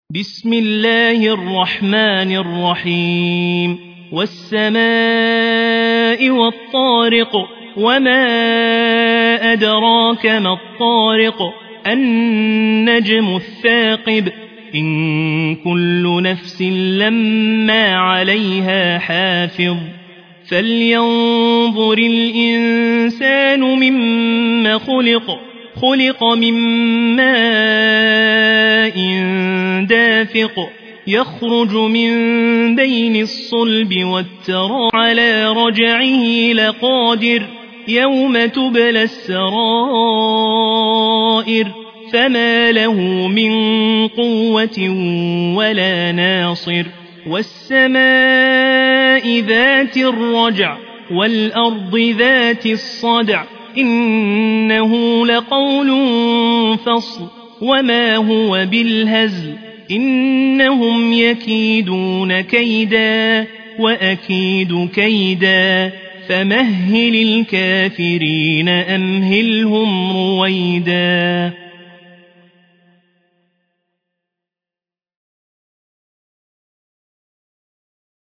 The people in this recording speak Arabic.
بسم الله الرحمن الرحيم والسماء والطارق وما أدراك ما الطارق النجم الثاقب إن كل نفس لما عليها حافظ فلينظر الإنسان مما خلق من ماء دافق يخرج من بين الصلب والترائب على رجعه لقادر يوم تبلى السرائر فما له من قوة ولا ناصر والسماء ذات الرجع والأرض ذات الصدع إنه لقول فصل وما هو بالهزل إنهم يكيدون كيدا وأكيد كيدا فمهل الكافرين أمهلهم رويدا.